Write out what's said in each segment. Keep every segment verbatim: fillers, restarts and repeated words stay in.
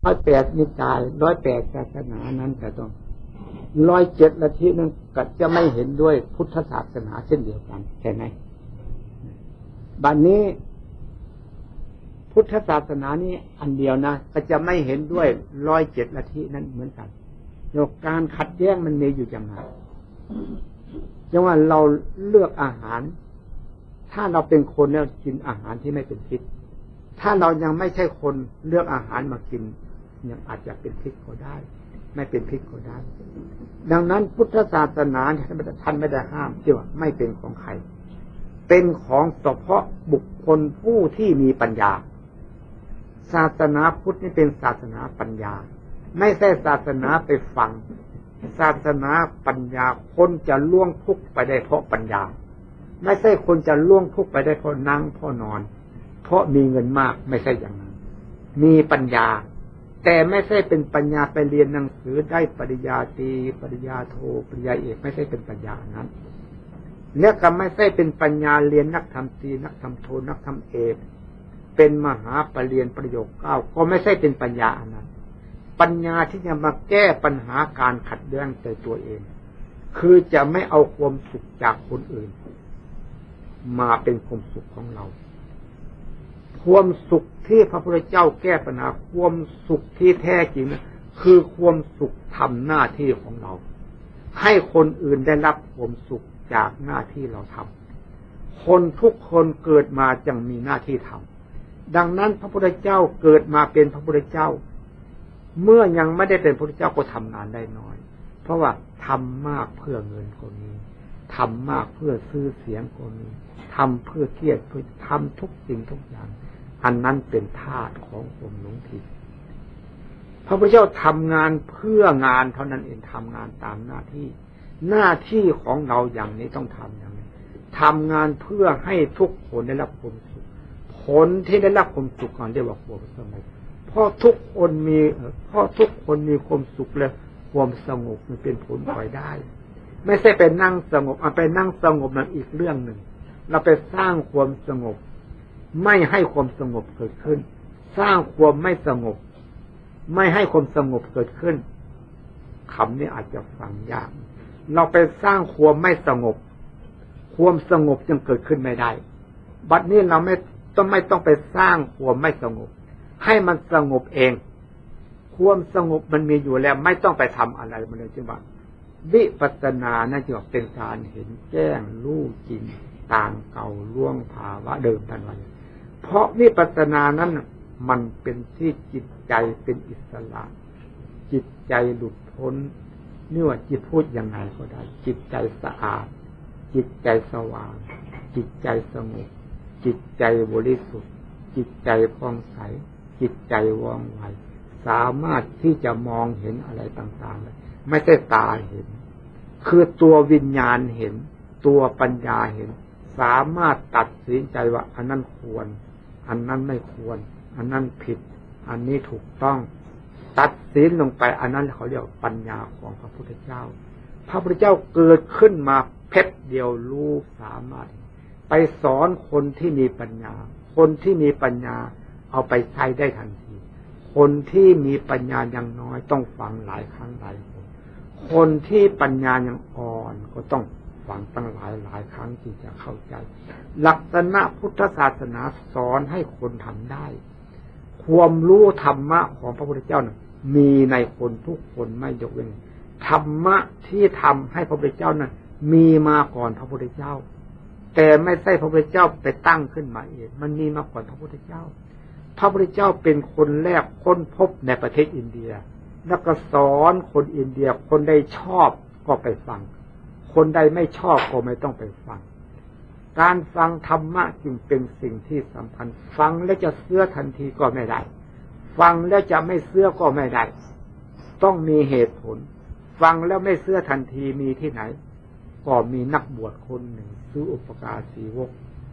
ร้อยแปดนิกายร้อยแปดศาสนานั้นก็ต้องร้อยเจ็ดลัทธินั้นก็จะไม่เห็นด้วยพุทธศาสนาเช่นเดียวกันใช่ไหมบัดนี้พุทธศาสนานี้อันเดียวนะก็จะไม่เห็นด้วยร้อยเจ็ดลัทธินั้นเหมือนกันโยกการขัดแย้งมันมีอยู่อย่างไรอย่างว่าเราเลือกอาหารถ้าเราเป็นคนแล้วกินอาหารที่ไม่เป็นพิษถ้าเรายังไม่ใช่คนเลือกอาหารมากินยังอาจจะเป็นพิษก็ได้ไม่เป็นพิษก็ได้ดังนั้นพุทธศาสนาท่านไม่ได้ห้ามที่ว่าไม่เป็นของใครเป็นของเฉพาะบุคคลผู้ที่มีปัญญาศาสนาพุทธนี่เป็นศาสนาปัญญาไม่ใช่ศาสนาไปฟังศาสนาปัญญาคนจะล่วงทุกข์ไปได้เพราะปัญญาไม่ใช่คนจะล่วงทุกข์ไปได้เพราะนั่งเพราะนอนเพราะมีเงินมากไม่ใช่อย่างนั้นมีปัญญาแต่ไม่ใช่เป็นปัญญาไปเรียนหนังสือได้ปริญญาตรีปริญญาโทปริญญาเอกไม่ใช่เป็นปัญญานั้นและก็ไม่ใช่เป็นปัญญาเรียนนักธรรมตรีนักธรรมโทนักธรรมเอกเป็นมหาปริญญาประโยคเก้าก็ไม่ใช่เป็นปัญญาอันนั้นปัญญาที่จะมาแก้ปัญหาการขัดแย้งใจตัวเองคือจะไม่เอาความสุขจากคนอื่นมาเป็นความสุขของเราความสุขที่พระพุทธเจ้าแก้ปัญหาความสุขที่แท้จริงนะคือความสุขทำหน้าที่ของเราให้คนอื่นได้รับความสุขจากหน้าที่เราทำคนทุกคนเกิดมาจึงมีหน้าที่ทำดังนั้นพระพุทธเจ้าเกิดมาเป็นพระพุทธเจ้าเมื่อยังไม่ได้เป็นพระพุทธเจ้าก็ทำงานได้น้อยเพราะว่าทำมากเพื่อเงินคนนี้ทำมากเพื่อซื้อเสียงคนนี้ทำเพื่อเกียรติเพื่อทำทุกสิ่งทุกอย่างอันนั้นเป็นธาตุของความหลงผิดพระพุทธเจ้าทำงานเพื่องานเท่านั้นเองทำงานตามหน้าที่หน้าที่ของเราอย่างนี้ต้องทำอย่างนี้ทำงานเพื่อให้ทุกคนได้รับความสุขผลที่ได้รับความสุขก่อนเรียกว่าความสงบเพราะทุกคนมีเพราะทุกคนมีความสุขแล้วความสงบมันเป็นผลพลอยได้ไม่ใช่ไปนั่งสงบเอาไปนั่งสงบนั่นอีกเรื่องหนึ่งเราไปสร้างความสงบไม่ให้ความสงบเกิดขึ้นสร้างความไม่สงบไม่ให้ความสงบเกิดขึ้นคำนี้อาจจะฟังยากเราไปสร้างความไม่สงบความสงบจึงเกิดขึ้นไม่ได้บัดนี้เราไม่ต้องไม่ต้องไปสร้างความไม่สงบให้มันสงบเองความสงบมันมีอยู่แล้วไม่ต้องไปทำอะไรมันเลยจึงว่าวิปัสสนานั่นจึงเป็นการเห็นแจ้งรู้จริงต่างเก่าล่วงภาวะเดิมทันวันเพราะวิปัสสนานั้นมันเป็นที่จิตใจเป็นอิสระจิตใจหลุดพ้นนี่ว่าจิตพูดยังไงก็ได้จิตใจสะอาดจิตใจสว่างจิตใจสงบจิตใจบริสุทธิ์จิตใจผ่องใสจิตใจว่องไวสามารถที่จะมองเห็นอะไรต่างๆเลยไม่ใช่ตาเห็นคือตัววิญญาณเห็นตัวปัญญาเห็นสามารถตัดสินใจว่าอันนั้นควรอันนั้นไม่ควรอันนั้นผิดอันนี้ถูกต้องตัดสินลงไปอันนั้นเขาเรียกปัญญาของพระพุทธเจ้าพระพุทธเจ้าเกิดขึ้นมาเพชรเดียวรู้สามารถไปสอนคนที่มีปัญญาคนที่มีปัญญาเอาไปใช้ได้ทันทีคนที่มีปัญญายังน้อยต้องฟังหลายครั้งหลายคนคนที่ปัญญายังอ่อนก็ต้องฟังตั้งหลายหลายครั้งจึงจะเข้าใจลักษณะพุทธศาสนาสอนให้คนทำได้ความรู้ธรรมะของพระพุทธเจ้านะมีในคนทุกคนไม่ยกเว้นธรรมะที่ทำให้พระพุทธเจ้านั้นมีมาก่อนพระพุทธเจ้าแต่ไม่ใช่พระพุทธเจ้าไปตั้งขึ้นมาเองมันมีมาก่อนพระพุทธเจ้าพระพุทธเจ้าเป็นคนแรกค้นพบในประเทศอินเดียแล้วก็สอนคนอินเดียคนใดชอบก็ไปฟังคนใดไม่ชอบก็ไม่ต้องไปฟังการฟังธรรมะจึงเป็นสิ่งที่สำคัญฟังแล้วจะเชื่อทันทีก็ไม่ได้ฟังแล้วจะไม่เชื่อก็ไม่ได้ต้องมีเหตุผลฟังแล้วไม่เชื่อทันทีมีที่ไหนก็มีนักบวชคนหนึ่งชื่ออุปการสีวก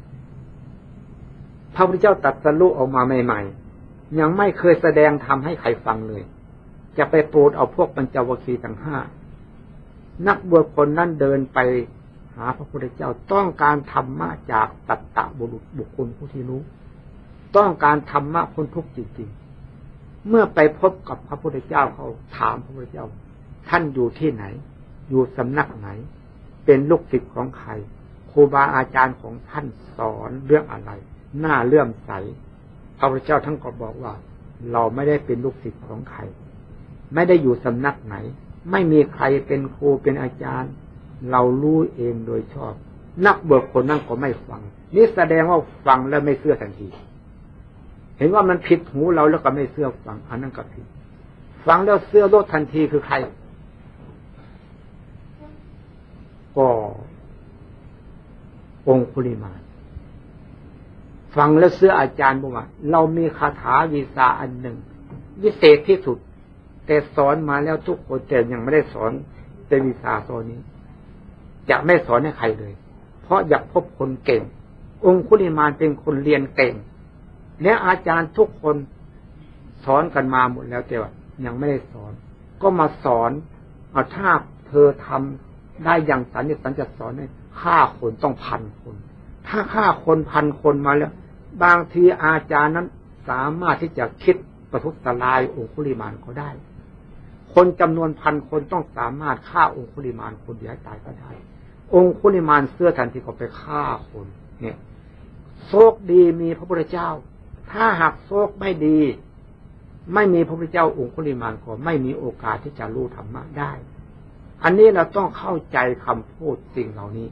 พระพุทธเจ้าตรัสรู้ออกมาใหม่ๆยังไม่เคยแสดงธรรมให้ใครฟังเลยจะไปโปรดเอาพวกปัญจวัคคีย์ทั้งห้านักบวชคนนั้นเดินไปหาพระพุทธเจ้าต้องการธรรมะจากตัตตะบุรุษบุคคลผู้ที่รู้ต้องการธรรมะพ้นทุกข์จริงๆเมื่อไปพบกับพระพุทธเจ้าเขาถามพระพุทธเจ้าท่านอยู่ที่ไหนอยู่สำนักไหนเป็นลูกศิษย์ของใครครูบาอาจารย์ของท่านสอนเรื่องอะไรน่าเลื่อมใสพระพุทธเจ้าท่านก็บอกว่าเราไม่ได้เป็นลูกศิษย์ของใครไม่ได้อยู่สำนักไหนไม่มีใครเป็นครูเป็นอาจารย์เรารู้เองโดยชอบนักบวชคนนั้นก็ไม่ฟังนี่แสดงว่าฟังแล้วไม่เชื่อทันทีเห็นว่ามันผิดหูเราแล้วก็ไม่เชื่อฟังอันนั้นก็ผิดฟังแล้วเชื่อโลดทันทีคือใครก็องคุลิมานฟังแล้วเชื่ออาจารย์บอกว่าเรามีคาถาวิชาอันหนึ่งวิเศษที่สุดแต่สอนมาแล้วทุกคนแต่ยังไม่ได้สอนแต่วิชาโซนี้จะไม่สอนให้ใครเลยเพราะอยากพบคนเก่งองคุลิมานเป็นคนเรียนเก่งและอาจารย์ทุกคนสอนกันมาหมดแล้วแต่ว่ายังไม่ได้สอนก็มาสอนเอาถ้าเธอทำได้อย่างสันนิษฐานจะสอนให้ฆ่าคนต้องพันคนถ้าฆ่าคนพันคนมาแล้วบางทีอาจารย์นั้นสามารถที่จะคิดประทุษร้ายองคุลิมานเขาได้คนจำนวนพันคนต้องสามารถฆ่าองคุลิมานคนเดียวตายก็ได้องคุลิมานเสื้อทันทีก็ไปฆ่าคนเนี่ยโชคดีมีพระพุทธเจ้าถ้าหากโชคไม่ดีไม่มีพระพุทธเจ้าองคุลิมานก็ไม่มีโอกาสที่จะรู้ธรรมะได้อันนี้เราต้องเข้าใจคำพูดสิ่งเหล่านี้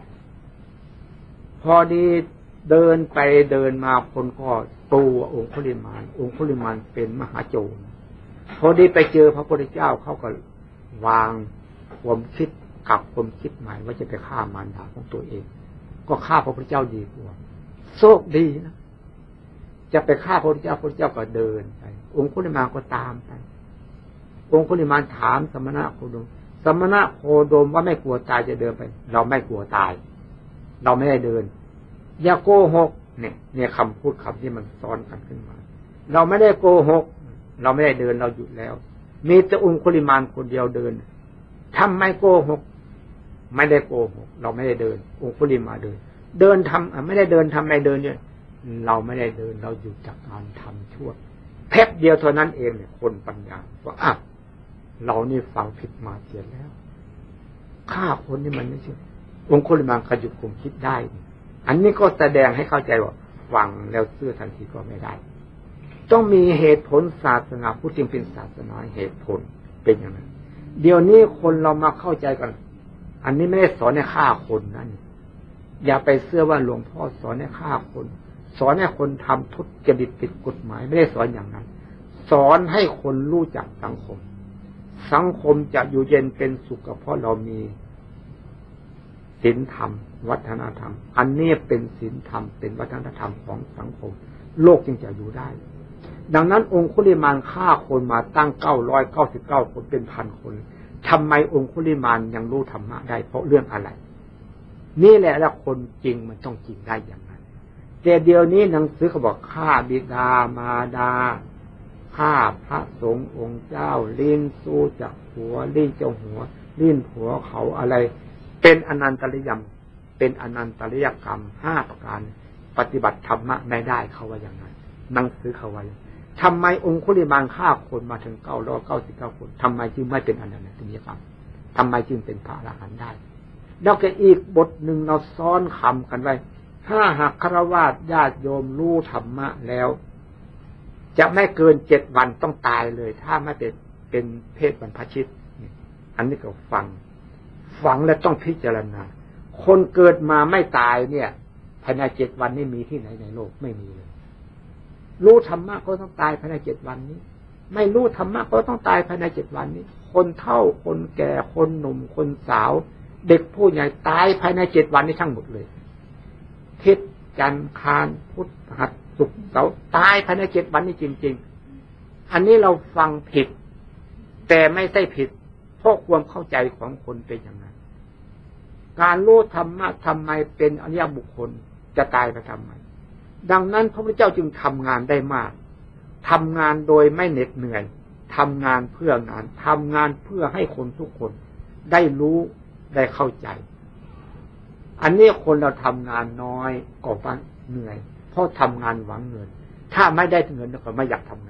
พอดีเดินไปเดินมาคนก็ตัวองคุลิมานองคุลิมานเป็นมหาโจรพอดีไปเจอพระพุทธเจ้าเขาก็วางความคิดกับความคิดใหม่ว่าจะไปฆ่ามารดาของตัวเองก็ฆ่าพระพุทธเจ้าดีกว่าโชคดีนะจะไปฆ่าพระพุทธเจ้าพระพุทธเจ้าก็เดินไปองคุลิมานก็ตามไปองคุลิมานถามสมณะโคดมสมณะโคดมว่าไม่กลัวตายจะเดินไปเราไม่กลัวตายเราไม่ได้เดินอย่าโกหกเนี่ยเนี่ยคำพูดคำที่มันซ้อนกันขึ้นมาเราไม่ได้โกหกเราไม่ได้เดินเราหยุดแล้วมีแต่องคุลิมานคนเดียวเดินทำไมโกหกไม่ได้โกหกเราไม่ได้เดินองคุลิมานเดินเดินทำไม่ได้เดินทำไมเดินเนี่ยเราไม่ได้เดินเราหยุดจากการทำชั่วแป๊บเดียวเท่านั้นเองเนี่ยคนปัญญาว่าอ่ะเรานี่ฟังผิดมาเสียแล้วฆ่าคนนี่มันไม่ใช่องคุลิมานขยุกคงคิดได้อันนี้ก็แสดงให้เข้าใจว่าฟังแล้วเชื่อทันทีก็ไม่ได้ต้องมีเหตุผลศาสนาพุทธจึงเป็นศาสนาเหตุผลเป็นอย่างนั้นเดี๋ยวนี้คนเรามาเข้าใจกันอันนี้ไม่ได้สอนให้ฆ่าคนนั่นอย่าไปเชื่อว่าหลวงพ่อสอนให้ฆ่าคนสอนให้คนทำทุจริตผิดกฎหมายไม่ได้สอนอย่างนั้นสอนให้คนรู้จักสังคมสังคมจะอยู่เย็นเป็นสุขก็เพราะเรามีศีลธรรมวัฒนธรรมอันนี้เป็นศีลธรรมเป็นวัฒนธรรมของสังคมโลกจึงจะอยู่ได้ดังนั้นองคุลิมานฆ่าคนมาตั้งเก้าร้อยเก้าสิบเก้าคนเป็นพันคนทำไมองคุลิมานยังรู้ธรรมะได้เพราะเรื่องอะไรนี่แหละแล้วคนจริงมันต้องจริงได้อย่างนั้นแต่เดี๋ยวนี้หนังสือเขาบอกฆ่าบิดามารดาฆ่าพระสงฆ์องค์เจ้าลิ้นสู้จากหัวลิ้นเจ้าหัวลิ้นหัวเขาอะไรเป็นอนันตริยมเป็นอนันตริยกรรมห้าประการปฏิบัติธรรมะไม่ได้เขาว่าอย่างนั้นหนังสือเขาว่าทำไมองคุลิมานฆ่าคนมาถึงเก้าร้อยเก้าสิบเก้าคนทำไมจึงไม่เป็นอนันตริยกรรมทำไมจึงเป็นพระอรหันต์ได้แล้วก็อีกบทหนึ่งเราซ้อนคำกันไว้ถ้าหากฆราวาสญาติโยมรู้ธรรมะแล้วจะไม่เกินเจ็ดวันต้องตายเลยถ้าไม่เป็นเป็นเพศบรรพชิตอันนี้ก็ฟังฟังแล้วต้องพิจารณาคนเกิดมาไม่ตายเนี่ยภายในเจ็ดวันนี้มีที่ไหนในโลกไม่มีเลยรู้ธรรมะก็ต้องตายภายในเจ็ดวันนี้ไม่รู้ธรรมะก็ต้องตายภายในเจ็ดวันนี้คนเฒ่าคนแก่คนหนุ่มคนสาวเด็กผู้ใหญ่ตายภายในเจ็ดวันนี้ทั้งหมดเลยทิศจันทร์คานพุธพฤหัสศุกร์เสาร์ตายภายในเจ็ดวันนี้จริงๆอันนี้เราฟังผิดแต่ไม่ใช่ผิดเพราะความเข้าใจของคนเป็นอย่างนั้นการรู้ธรรมะทำไมเป็นอริยบุคคลจะตายไปทำไมดังนั้นพระพุทธเจ้าจึงทำงานได้มากทำงานโดยไม่เหน็ดเหนื่อยทำงานเพื่องานทำงานเพื่อให้คนทุกคนได้รู้ได้เข้าใจอันนี้คนเราทำงานน้อยก็ว่าเหนื่อยเพราะทำงานหวังเงินถ้าไม่ได้เงินก็ไม่อยากทำงาน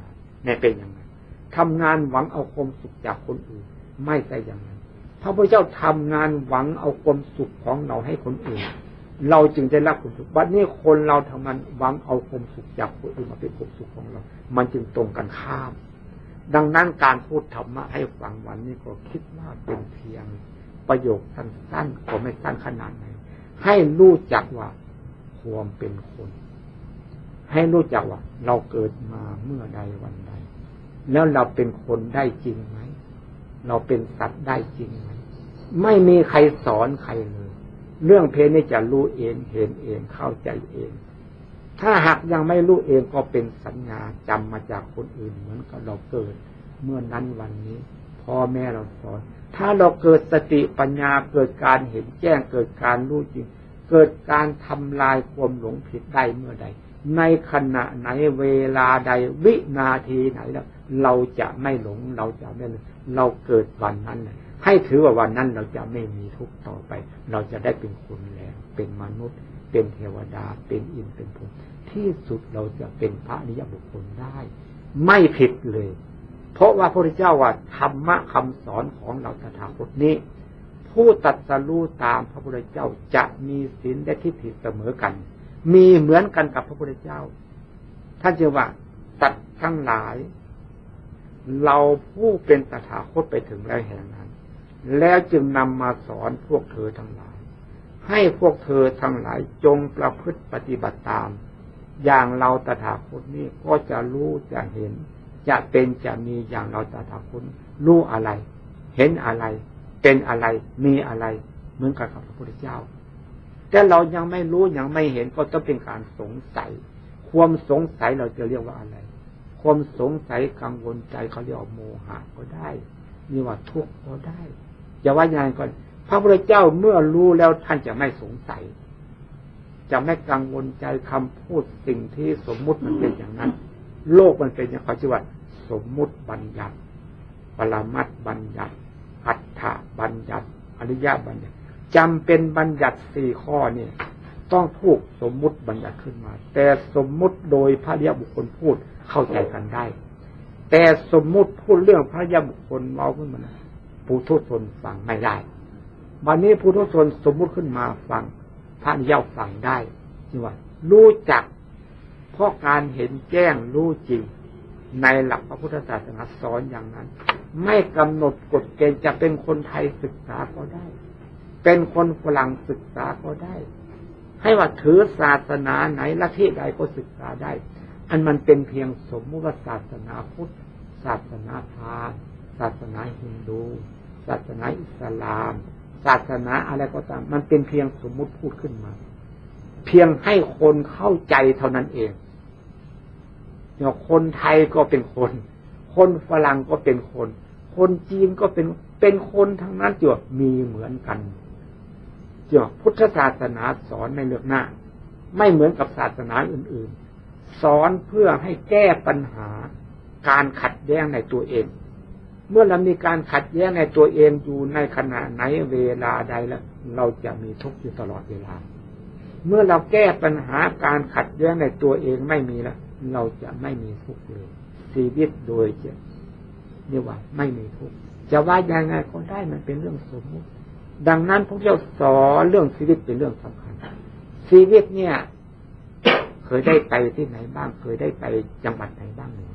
ในเป็นอย่างไรทำงานหวังเอาความสุขจากคนอื่นไม่ใช่อย่างนั้นพระพุทธเจ้าทำงานหวังเอาความสุขของเราให้คนอื่นเราจึงได้รับความสุขบัดนี้คนเราทำงานหวังเอาความสุขจากคนอื่นมาเป็นความสุขของเรามันจึงตรงกันข้ามดังนั้นการพูดธรรมะให้ฟังวันนี้ก็คิดว่าเป็นเพียงประโยคสั้นๆก็ไม่สั้นขนาดไหนให้รู้จักว่าความเป็นคนให้รู้จักว่าเราเกิดมาเมื่อใดวันใดแล้วเราเป็นคนได้จริงไหมเราเป็นสัตว์ได้จริงไหมไม่มีใครสอนใครเลยเรื่องเพศนี้จะรู้เองเห็นเองเข้าใจเองถ้าหากยังไม่รู้เองก็เป็นสัญญาจำมาจากคนอื่นเหมือนกับเราเกิดเมื่อนั้นวันนี้พ่อแม่เราสอนถ้าเราเกิดสติปัญญาเกิดการเห็นแจ้งเกิดการรู้จริงเกิดการทำลายความหลงผิดได้เมื่อใดในขณะไหนเวลาใดวินาทีไหนแล้วเราจะไม่หลงเราจะไม่เราเกิดวันนั้นให้ถือว่าวันนั้นเราจะไม่มีทุกข์ต่อไปเราจะได้เป็นคนแล้วเป็นมนุษย์เป็นเทวดาเป็นอินทร์เป็นพรหมที่สุดเราจะเป็นพระอริยบุคคลได้ไม่ผิดเลยเพราะว่าพระพุทธเจ้าว่าธรรมะคำสอนของเราตถาคตนี้ผู้ตรัสรู้ตามพระพุทธเจ้าจะมีศีลและทิฏฐิเสมอกันมีเหมือนกันกับพระพุทธเจ้าท่านจึงว่าตัดทั้งหลายเราผู้เป็นตถาคตไปถึงแล้วแห่งนั้นแล้วจึงนำมาสอนพวกเธอทั้งหลายให้พวกเธอทั้งหลายจงประพฤติปฏิบัติตามอย่างเราตถาคตนี้ก็จะรู้จะเห็นจะเป็นจะมีอย่างเราตถาคตรู้อะไรเห็นอะไรเป็นอะไรมีอะไรเหมือนกับพระพุทธเจ้าแต่เรายังไม่รู้ยังไม่เห็นก็ต้องเป็นการสงสัยความสงสัยเราจะเรียกว่าอะไรความสงสัยกังวลใจเขาเรียกว่าโมหะก็ได้นี่ว่าทุกข์ก็ได้จะว่าอย่างไรก่อนพระพุทธเจ้าเมื่อรู้แล้วท่านจะไม่สงสัยจะไม่กังวลใจคำพูดสิ่งที่สมมุติมันเป็นอย่างนั้นโลกมันเป็นอย่างเขาชื่อว่าสมมุติบัญญัติปรมัตถ์บัญญัติอัฏฐบัญญัติอริยบัญญัติจำเป็นบัญญัติสี่ข้อนี่ต้องถูกสมมุติบัญญัติขึ้นมาแต่สมมุติโดยพระอริยบุคคลพูดเข้าใจกันได้แต่สมมุติพูดเรื่องพระอริยบุคคลเราขึ้นมาปุถุชนฟังไม่ได้วันนี้ปุถุชนสมมุติขึ้นมาฟังพระอริยฟังได้นี่ว่ารู้จักเพราะการเห็นแจ้งรู้จริงในหลักพระพุทธศาสนาสอนอย่างนั้นไม่กำหนดกฎเกณฑ์จะเป็นคนไทยศึกษาก็ได้เป็นคนฝรั่งศึกษาก็ได้ให้ว่าถือศาสนาไหนลัทธิใดก็ศึกษาได้อันมันเป็นเพียงสมมุติว่าศาสนาพุทธศาสนาพราหมณ์ศาสนาฮินดูศาสนาอิสลามศาสนาอะไรก็ตามมันเป็นเพียงสมมุติพูดขึ้นมาเพียงให้คนเข้าใจเท่านั้นเองอย่างคนไทยก็เป็นคนคนฝรั่งก็เป็นคนคนจีนก็เป็นเป็นคนทั้งนั้นจ้ะมีเหมือนกันจ้ะพุทธศาสนาสอนไม่เลือกหน้าไม่เหมือนกับศาสนาอื่นๆสอนเพื่อให้แก้ปัญหาการขัดแย้งในตัวเองเมื่อเรามีการขัดแย้งในตัวเองอยู่ในขณะไหนเวลาใดแล้วเราจะมีทุกข์อยู่ตลอดเวลาเมื่อเราแก้ปัญหาการขัดแย้งในตัวเองไม่มีแล้วเราจะไม่มีทุกข์เลยชีวิตโดยจะเรียกว่าไม่มีทุกข์จะว่ายังไงก็ได้มันเป็นเรื่องสมมุติดังนั้นพวกเราสอนเรื่องชีวิตเป็นเรื่องสำคัญชีวิตเนี่ย เคยได้ไปที่ไหนบ้างเคยได้ไปจังหวัดไหนบ้างหรือ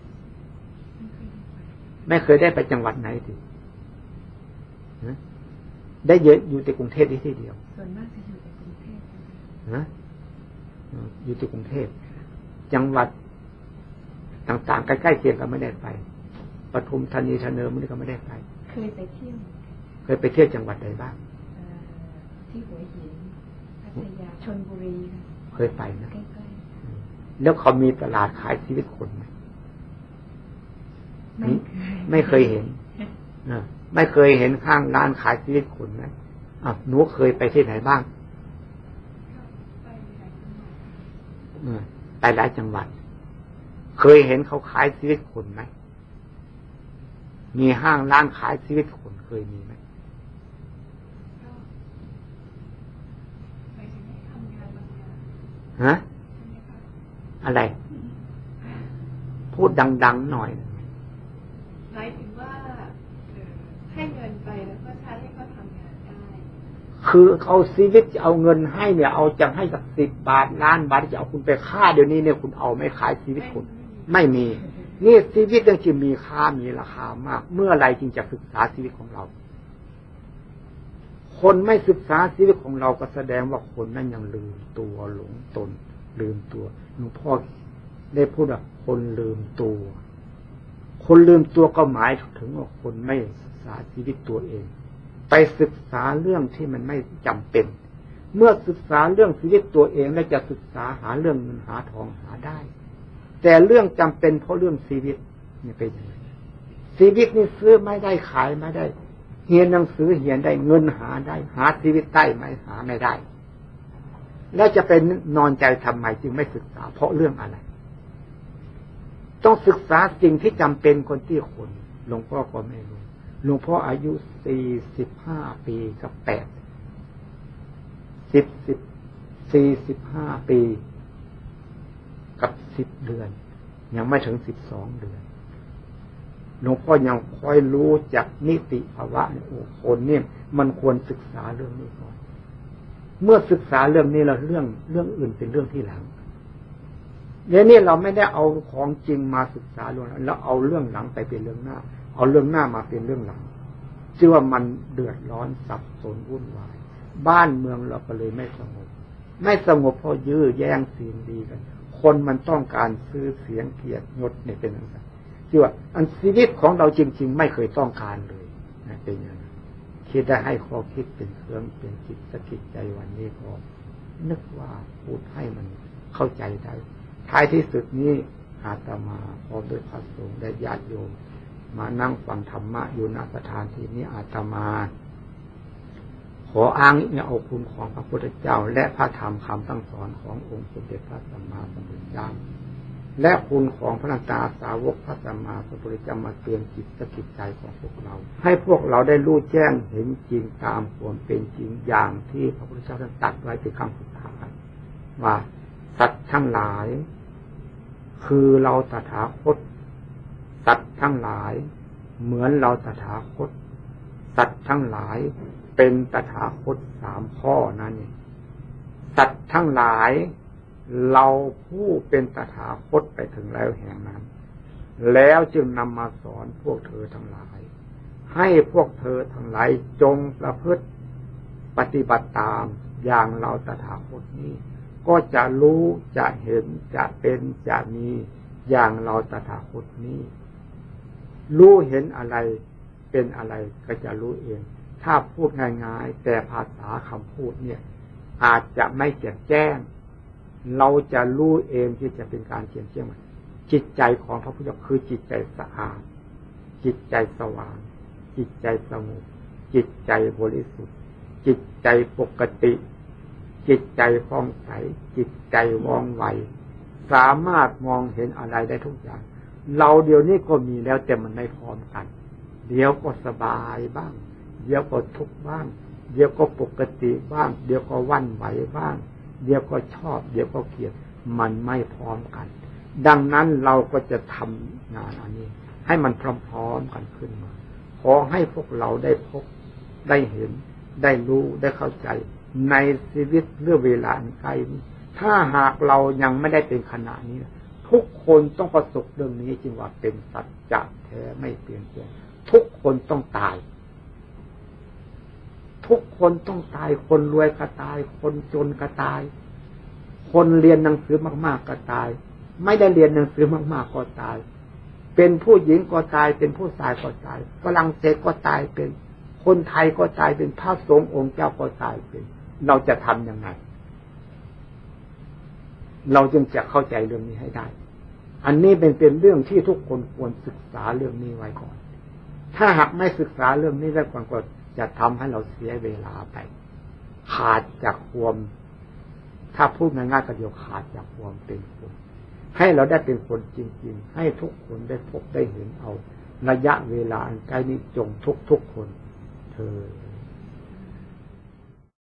ไม่เคยได้ไปจังหวัดไหนสิได้เยอะอยู่ในกรุงเทพที่เดียวส่วนมากจะอยู่ในกรุงเทพนะอยู่ที่กรุงเทพจังหวัดต่างๆใกล้ๆเคียงก็ไม่ได้ไปปทุมธานีธเนิมนี่ก็ไม่ได้ไปเคยไปเที่ยวเคยไปเที่ยวจังหวัดใดบ้างที่หัวหินพัทยาชลบุรีเคยไปนะแล้วเขามีตลาดขายชีวิตคนไหมไม่ไม่เคยเห็นนะไม่เคยเห็นข้างร้านขายชีวิตคนไหมอ่ะหนูเคยไปที่ไหนบ้างไปหลายจังหวัดเคยเห็นเขาขายชีวิตคนไหมมีห้างร้านขายชีวิตคนเคยมีไหมฮะอะไรพพูดดังๆหน่อยหมายถึงว่าให้เงินไปแล้วก็ใช้ให้เขาทำงานได้คือเอาชีวิตจะเอาเงินให้เนี่ยเอาจะให้สักสิบบาทล้านบาทจะเอาคุณไปฆ่าเดี๋ยวนี้เนี่ยคุณเอาไม่ขายชีวิตคุณไม่มีนี่ชีวิตเรื่องที่มีค่ามีราคามากเมื่อไรจึงจะศึกษาชีวิตของเราคนไม่ศึกษาชีวิตของเราก็แสดงว่าคนนั้นยังลืมตัวหลงตนลืมตัวหลวงพ่อได้พูดว่าคนลืมตัวคนลืมตัวก็หมายถึงว่าคนไม่ศึกษาชีวิตตัวเองไปศึกษาเรื่องที่มันไม่จำเป็นเมื่อศึกษาเรื่องชีวิตตัวเองแล้วจะศึกษาหาเรื่องเงินหาทองหาได้แต่เรื่องจำเป็นเพราะเรื่องชีวิตนี่เป็นยังไงชีวิตนี่ซื้อไม่ได้ขายไม่ได้เรียนหนังสือเรียนได้เงินหาได้หาชีวิตได้ไหมหาไม่ได้แล้วจะเป็นนอนใจทำไมจึงไม่ศึกษาเพราะเรื่องอะไรต้องศึกษาสิ่งที่จำเป็นคนที่คนหลวงพ่อก็ไม่รู้หลวงพ่ออายุสี่สิบห้าปีกับแปดสิบสิบสี่สิบห้าปีกับสิบเดือนยังไม่ถึงสิบสองเดือนหลวงพ่อยังค่อยรู้จักนิติภาวะเนี่ยโอ้คนเนี่ยมันควรศึกษาเรื่องนี้ก่อนเมื่อศึกษาเรื่องนี้แล้วเรื่องเรื่องอื่นเป็นเรื่องที่หลังเดี๋ยวนี้เราไม่ได้เอาของจริงมาศึกษาล้วนแล้วเอาเรื่องหลังไปเป็นเรื่องหน้าเอาเรื่องหน้ามาเป็นเรื่องหลังชื่อว่ามันเดือดร้อนสับสนวุ่นวายบ้านเมืองเราก็เลยไม่สงบไม่สงบเพราะยื้อแย่งสิ่งดีกันคนมันต้องการซื้อเสียงเกียรติยศเนี่ยเป็นอย่างไรชื่อว่าอันชีวิตของเราจริงๆไม่เคยต้องการเลยนะเป็นอย่างนั้นคิดได้ให้ข้อคิดเป็นเครื่องเป็นจิตสะกิดใจวันนี้ก็นึกว่าพูดให้มันเข้าใจได้ท้ายที่สุดนี้อาตมาพร้อมด้วยพระสงฆ์และญาติโยมมานั่งฟังธรรมะอยู่ณสถานที่นี้อาตมาขออ้างเนี่ยเอาคุณของพระพุทธเจ้าและพระธรรมคำสั่งสอนขององค์สมเด็จพระสัมมาสัมพุทธเจ้าและคุณของพระนันตาสาวกพระสัมมาสัมพุทธเจ้ามาเตือนจิตสะกิดใจของพวกเราให้พวกเราได้รู้แจ้งเห็นจริงตามความเป็นจริงอย่างที่พระพุทธเจ้าท่านตรัสไว้เป็นคำสุดท้ายว่าสัตว์ทั้งหลายคือเราตถาคตสัตว์ทั้งหลายเหมือนเราตถาคตสัตว์ทั้งหลายเป็นตถาคตสามข้อนั้นสัตว์ทั้งหลายเราผู้เป็นตถาคตไปถึงแล้วแห่งนั้นแล้วจึงนำมาสอนพวกเธอทั้งหลายให้พวกเธอทั้งหลายจงประพฤติปฏิบัติตามอย่างเราตถาคตนี้ก็จะรู้จะเห็นจะเป็นจะมีอย่างเราตถาคตนี้รู้เห็นอะไรเป็นอะไรก็จะรู้เองถ้าพูดง่ายๆแต่ภาษาคำพูดเนี่ยอาจจะไม่แจ่มแจ้งเราจะรู้เองที่จะเป็นการเขียนเชื่อมันจิตใจของพระพุทธเจ้าคือจิตใจสะอาดจิตใจสว่างจิตใจสงบจิตใจบริสุทธิ์จิตใจปกติจิตใจฟ่องใสจิตใจว่องไวสามารถมองเห็นอะไรได้ทุกอย่างเราเดี๋ยวนี้ก็มีแล้วแต่มันไม่พร้อมกันเดี๋ยวก็สบายบ้างเดี๋ยวก็ทุกข์บ้างเดี๋ยวก็ปกติบ้างเดี๋ยวก็วันไหวบ้างเดี๋ยวก็ชอบเดี๋ยวก็เกลียดมันไม่พร้อมกันดังนั้นเราก็จะทำงานอันนี้ให้มันพร้อมๆกันขึ้นมาขอให้พวกเราได้พบได้เห็นได้รู้ได้เข้าใจในชีวิตเรื่องเวลาอันใกล้นี้ถ้าหากเรายังไม่ได้เป็นขณะนี้ทุกคนต้องประสบเรื่องนี้จึงว่าเป็นสัจจะแท้ไม่เปลี่ยนแปลงทุกคนต้องตายทุกคนต้องตายคนรวยก็ตายคนจนก็ตายคนเรียนหนังสือมากๆก็ตายไม่ได้เรียนหนังสือมากๆก็ตายเป็นผู้หญิงก็ตายเป็นผู้ชายก็ตายฝรั่งเศสก็ตายเป็นคนไทยก็ตายเป็นพระสงฆ์องค์เจ้าก็ตายเป็นเราจะทำยังไงเราจึงจะเข้าใจเรื่องนี้ให้ได้อันนี้เป็นเป็นเรื่องที่ทุกคนควรศึกษาเรื่องนี้ไว้ก่อนถ้าหากไม่ศึกษาเรื่องนี้ไว้ก่อนก็จะทำให้เราเสียเวลาไปขาดจากความถ้าพูดง่ายๆก็เดียวขาดจากความเป็นคนให้เราได้เป็นคนจริงๆให้ทุกคนได้พบได้เห็นเอาระยะเวลาอันใกล้นี้จงทุกๆคนเธอ